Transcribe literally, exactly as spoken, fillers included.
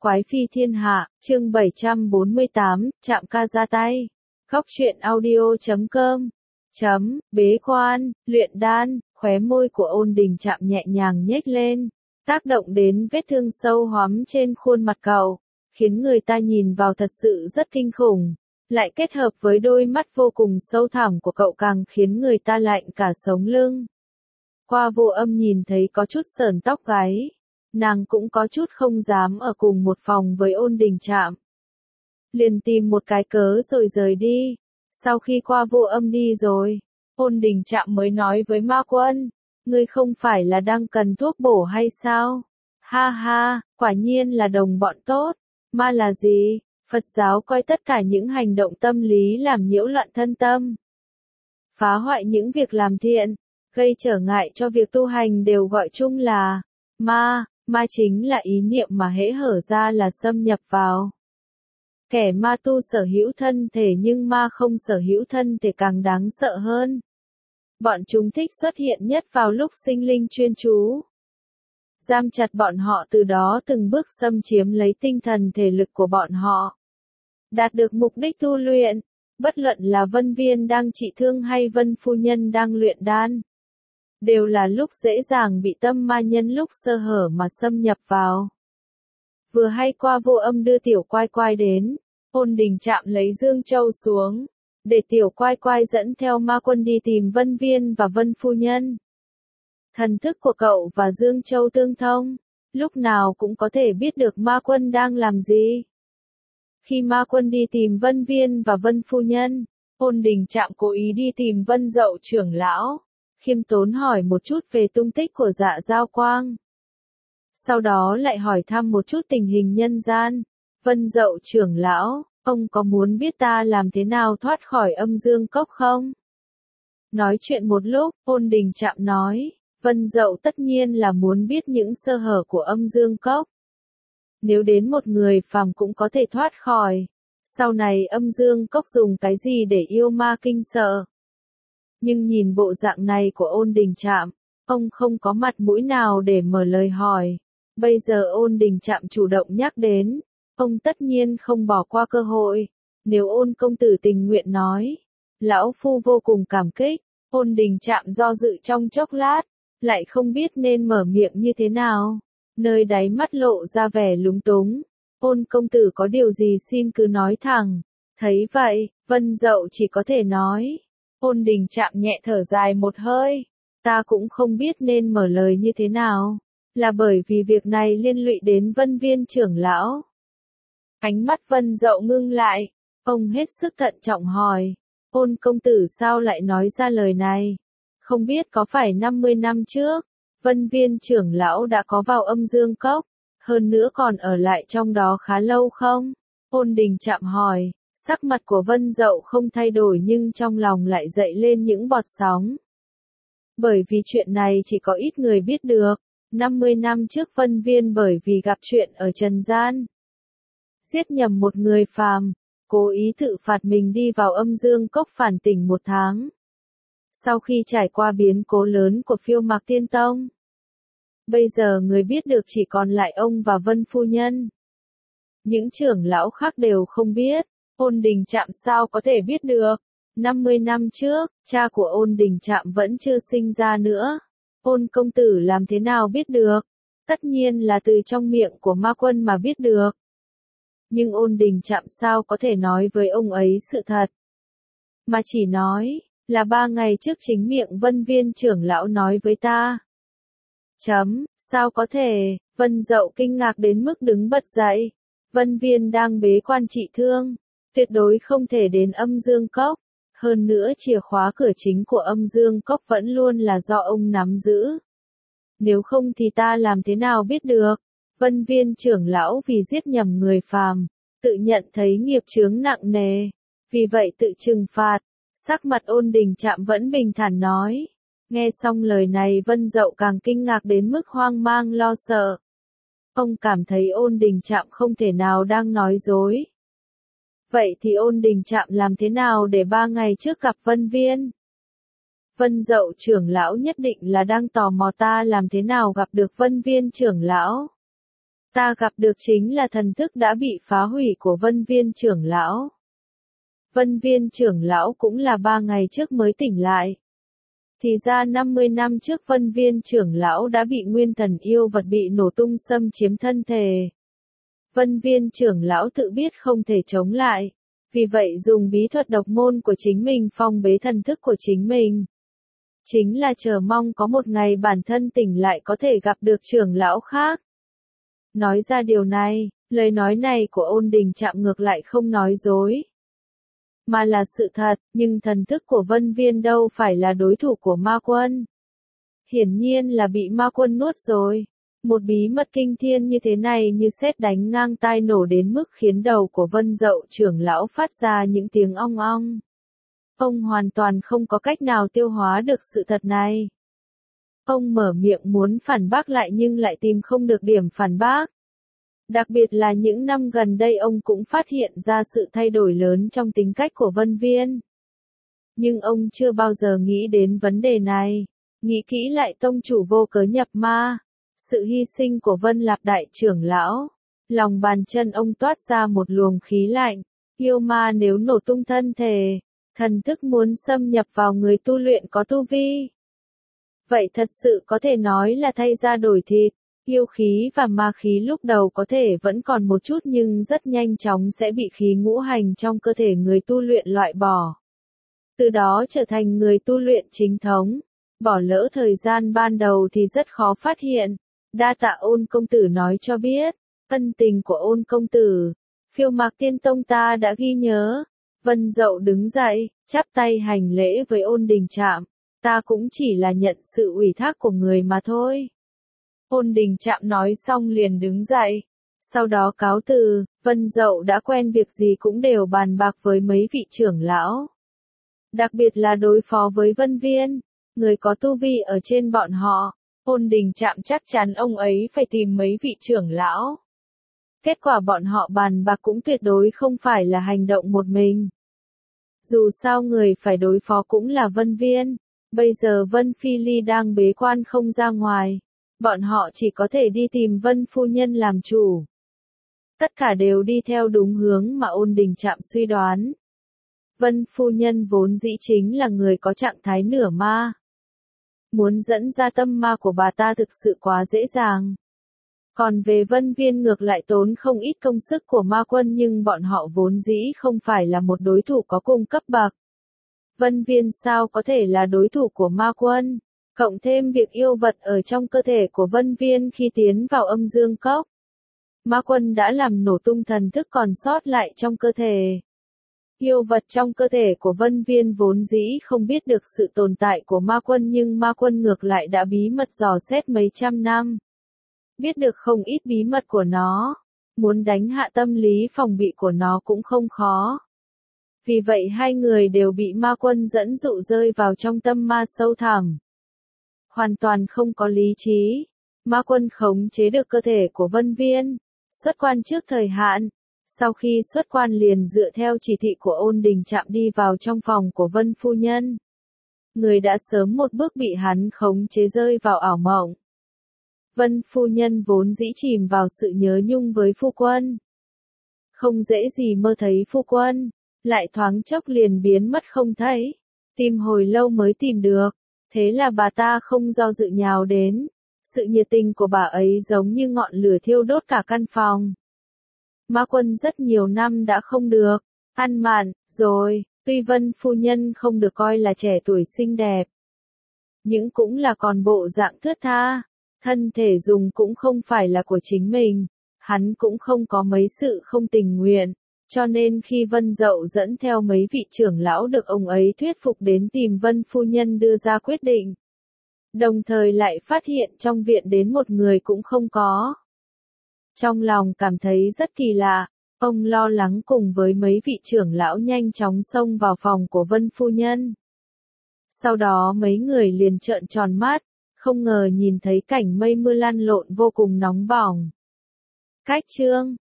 Quái phi thiên hạ, chương bảy trăm bốn mươi tám, chạm ca ra tay. Góc truyện audio chấm com. Chấm, bế quan, luyện đan, khóe môi của Ôn Đình Trạm nhẹ nhàng nhếch lên, tác động đến vết thương sâu hoắm trên khuôn mặt cậu, khiến người ta nhìn vào thật sự rất kinh khủng, lại kết hợp với đôi mắt vô cùng sâu thẳm của cậu càng khiến người ta lạnh cả sống lưng. Qua Vô Âm nhìn thấy có chút sởn tóc gáy. Nàng cũng có chút không dám ở cùng một phòng với Ôn Đình Trạm. Liền tìm một cái cớ rồi rời đi. Sau khi Qua Vô Âm đi rồi, Ôn Đình Trạm mới nói với Ma Quân, ngươi không phải là đang cần thuốc bổ hay sao? Ha ha, quả nhiên là đồng bọn tốt. Ma là gì? Phật giáo coi tất cả những hành động tâm lý làm nhiễu loạn thân tâm, phá hoại những việc làm thiện, gây trở ngại cho việc tu hành đều gọi chung là ma. Ma chính là ý niệm mà hễ hở ra là xâm nhập vào. Kẻ ma tu sở hữu thân thể nhưng ma không sở hữu thân thể càng đáng sợ hơn. Bọn chúng thích xuất hiện nhất vào lúc sinh linh chuyên chú. Giam chặt bọn họ, từ đó từng bước xâm chiếm lấy tinh thần thể lực của bọn họ. Đạt được mục đích tu luyện, bất luận là Vân Viên đang trị thương hay Vân Phu Nhân đang luyện đan, đều là lúc dễ dàng bị tâm ma nhân lúc sơ hở mà xâm nhập vào. Vừa hay Qua Vô Âm đưa Tiểu Quai Quai đến, Ôn Đình Trạm lấy Dương Châu xuống, để Tiểu Quai Quai dẫn theo Ma Quân đi tìm Vân Viên và Vân Phu Nhân. Thần thức của cậu và Dương Châu tương thông, lúc nào cũng có thể biết được Ma Quân đang làm gì. Khi Ma Quân đi tìm Vân Viên và Vân Phu Nhân, Ôn Đình Trạm cố ý đi tìm Vân Dậu trưởng lão, khiêm tốn hỏi một chút về tung tích của Dạ Giao Quang. Sau đó lại hỏi thăm một chút tình hình nhân gian. Vân Dậu trưởng lão, ông có muốn biết ta làm thế nào thoát khỏi âm dương cốc không? Nói chuyện một lúc, Ôn Đình Trạm nói, Vân Dậu tất nhiên là muốn biết những sơ hở của âm dương cốc. Nếu đến một người phàm cũng có thể thoát khỏi, sau này âm dương cốc dùng cái gì để yêu ma kinh sợ? Nhưng nhìn bộ dạng này của Ôn Đình Trạm, ông không có mặt mũi nào để mở lời hỏi. Bây giờ Ôn Đình Trạm chủ động nhắc đến, ông tất nhiên không bỏ qua cơ hội. Nếu Ôn công tử tình nguyện nói, lão phu vô cùng cảm kích. Ôn Đình Trạm do dự trong chốc lát, lại không biết nên mở miệng như thế nào. Nơi đáy mắt lộ ra vẻ lúng túng. Ôn công tử có điều gì xin cứ nói thẳng. Thấy vậy, Vân Dậu chỉ có thể nói. Ôn Đình Trạm nhẹ thở dài một hơi, ta cũng không biết nên mở lời như thế nào, là bởi vì việc này liên lụy đến Vân Viên trưởng lão. Ánh mắt Vân Dậu ngưng lại, ông hết sức thận trọng hỏi, Ôn công tử sao lại nói ra lời này? Không biết có phải năm mươi năm trước, Vân Viên trưởng lão đã có vào âm dương cốc, hơn nữa còn ở lại trong đó khá lâu không? Ôn Đình Trạm hỏi. Sắc mặt của Vân Dậu không thay đổi nhưng trong lòng lại dậy lên những bọt sóng. Bởi vì chuyện này chỉ có ít người biết được, năm mươi năm trước Vân Viên bởi vì gặp chuyện ở trần gian, giết nhầm một người phàm, cố ý tự phạt mình đi vào âm dương cốc phản tỉnh một tháng. Sau khi trải qua biến cố lớn của Phiêu Mạc Tiên Tông, bây giờ người biết được chỉ còn lại ông và Vân Phu Nhân. Những trưởng lão khác đều không biết. Ôn Đình Trạm sao có thể biết được? năm mươi năm trước, cha của Ôn Đình Trạm vẫn chưa sinh ra nữa. Ôn công tử làm thế nào biết được? Tất nhiên là từ trong miệng của Ma Quân mà biết được. Nhưng Ôn Đình Trạm sao có thể nói với ông ấy sự thật? Mà chỉ nói, là ba ngày trước chính miệng Vân Viên trưởng lão nói với ta. Chấm, sao có thể? Vân Dậu kinh ngạc đến mức đứng bật dậy. Vân Viên đang bế quan trị thương, tuyệt đối không thể đến âm dương cốc. Hơn nữa chìa khóa cửa chính của âm dương cốc vẫn luôn là do ông nắm giữ. Nếu không thì ta làm thế nào biết được? Vân Viên trưởng lão vì giết nhầm người phàm, tự nhận thấy nghiệp chướng nặng nề, vì vậy tự trừng phạt. Sắc mặt Ôn Đình Trạm vẫn bình thản nói. Nghe xong lời này Vân Dậu càng kinh ngạc đến mức hoang mang lo sợ. Ông cảm thấy Ôn Đình Trạm không thể nào đang nói dối. Vậy thì Ôn Đình Trạm làm thế nào để ba ngày trước gặp Vân Viên? Vân Dậu trưởng lão nhất định là đang tò mò ta làm thế nào gặp được Vân Viên trưởng lão. Ta gặp được chính là thần thức đã bị phá hủy của Vân Viên trưởng lão. Vân Viên trưởng lão cũng là ba ngày trước mới tỉnh lại. Thì ra năm mươi năm trước Vân Viên trưởng lão đã bị nguyên thần yêu vật bị nổ tung xâm chiếm thân thể. Vân Viên trưởng lão tự biết không thể chống lại, vì vậy dùng bí thuật độc môn của chính mình phong bế thần thức của chính mình. Chính là chờ mong có một ngày bản thân tỉnh lại có thể gặp được trưởng lão khác. Nói ra điều này, lời nói này của Ôn Đình Trạm ngược lại không nói dối, mà là sự thật, nhưng thần thức của Vân Viên đâu phải là đối thủ của ma quân. Hiển nhiên là bị ma quân nuốt rồi. Một bí mật kinh thiên như thế này như sét đánh ngang tai nổ đến mức khiến đầu của Vân Dậu trưởng lão phát ra những tiếng ong ong. Ông hoàn toàn không có cách nào tiêu hóa được sự thật này. Ông mở miệng muốn phản bác lại nhưng lại tìm không được điểm phản bác. Đặc biệt là những năm gần đây ông cũng phát hiện ra sự thay đổi lớn trong tính cách của Vân Viên. Nhưng ông chưa bao giờ nghĩ đến vấn đề này. Nghĩ kỹ lại tông chủ vô cớ nhập ma. Sự hy sinh của Vân Lạp đại trưởng lão. Lòng bàn chân ông toát ra một luồng khí lạnh. Yêu ma nếu nổ tung thân thể, thần thức muốn xâm nhập vào người tu luyện có tu vi. Vậy thật sự có thể nói là thay da đổi thịt. Yêu khí và ma khí lúc đầu có thể vẫn còn một chút nhưng rất nhanh chóng sẽ bị khí ngũ hành trong cơ thể người tu luyện loại bỏ. Từ đó trở thành người tu luyện chính thống. Bỏ lỡ thời gian ban đầu thì rất khó phát hiện. Đa tạ Ôn công tử nói cho biết. Ân tình của Ôn công tử, Phiêu Mạc Tiên Tông ta đã ghi nhớ. Vân Dậu đứng dậy, chắp tay hành lễ với Ôn Đình Trạm. Ta cũng chỉ là nhận sự ủy thác của người mà thôi. Ôn Đình Trạm nói xong liền đứng dậy. Sau đó cáo từ, Vân Dậu đã quen việc gì cũng đều bàn bạc với mấy vị trưởng lão. Đặc biệt là đối phó với Vân Viên, người có tu vi ở trên bọn họ. Ôn Đình Trạm chắc chắn ông ấy phải tìm mấy vị trưởng lão. Kết quả bọn họ bàn bạc cũng tuyệt đối không phải là hành động một mình. Dù sao người phải đối phó cũng là Vân Viên. Bây giờ Vân Phi Ly đang bế quan không ra ngoài. Bọn họ chỉ có thể đi tìm Vân Phu Nhân làm chủ. Tất cả đều đi theo đúng hướng mà Ôn Đình Trạm suy đoán. Vân Phu Nhân vốn dĩ chính là người có trạng thái nửa ma. Muốn dẫn ra tâm ma của bà ta thực sự quá dễ dàng. Còn về Vân Viên ngược lại tốn không ít công sức của ma quân nhưng bọn họ vốn dĩ không phải là một đối thủ có cùng cấp bậc. Vân Viên sao có thể là đối thủ của ma quân? Cộng thêm việc yêu vật ở trong cơ thể của Vân Viên khi tiến vào âm dương cốc. Ma quân đã làm nổ tung thần thức còn sót lại trong cơ thể. Yêu vật trong cơ thể của Vân Viên vốn dĩ không biết được sự tồn tại của ma quân nhưng ma quân ngược lại đã bí mật dò xét mấy trăm năm. Biết được không ít bí mật của nó. Muốn đánh hạ tâm lý phòng bị của nó cũng không khó. Vì vậy hai người đều bị ma quân dẫn dụ rơi vào trong tâm ma sâu thẳm. Hoàn toàn không có lý trí. Ma quân khống chế được cơ thể của Vân Viên. Xuất quan trước thời hạn. Sau khi xuất quan liền dựa theo chỉ thị của Ôn Đình Trạm đi vào trong phòng của Vân Phu Nhân. Người đã sớm một bước bị hắn khống chế rơi vào ảo mộng. Vân Phu Nhân vốn dĩ chìm vào sự nhớ nhung với phu quân. Không dễ gì mơ thấy phu quân. Lại thoáng chốc liền biến mất không thấy. Tìm hồi lâu mới tìm được. Thế là bà ta không do dự nhào đến. Sự nhiệt tình của bà ấy giống như ngọn lửa thiêu đốt cả căn phòng. Ma quân rất nhiều năm đã không được. Ăn mặn, rồi, tuy Vân Phu Nhân không được coi là trẻ tuổi xinh đẹp. Nhưng cũng là còn bộ dạng thướt tha. Thân thể dùng cũng không phải là của chính mình. Hắn cũng không có mấy sự không tình nguyện. Cho nên khi Vân Dậu dẫn theo mấy vị trưởng lão được ông ấy thuyết phục đến tìm Vân Phu Nhân đưa ra quyết định. Đồng thời lại phát hiện trong viện đến một người cũng không có. Trong lòng cảm thấy rất kỳ lạ, ông lo lắng cùng với mấy vị trưởng lão nhanh chóng xông vào phòng của Vân Phu Nhân. Sau đó mấy người liền trợn tròn mắt, không ngờ nhìn thấy cảnh mây mưa lăn lộn vô cùng nóng bỏng. Cách chương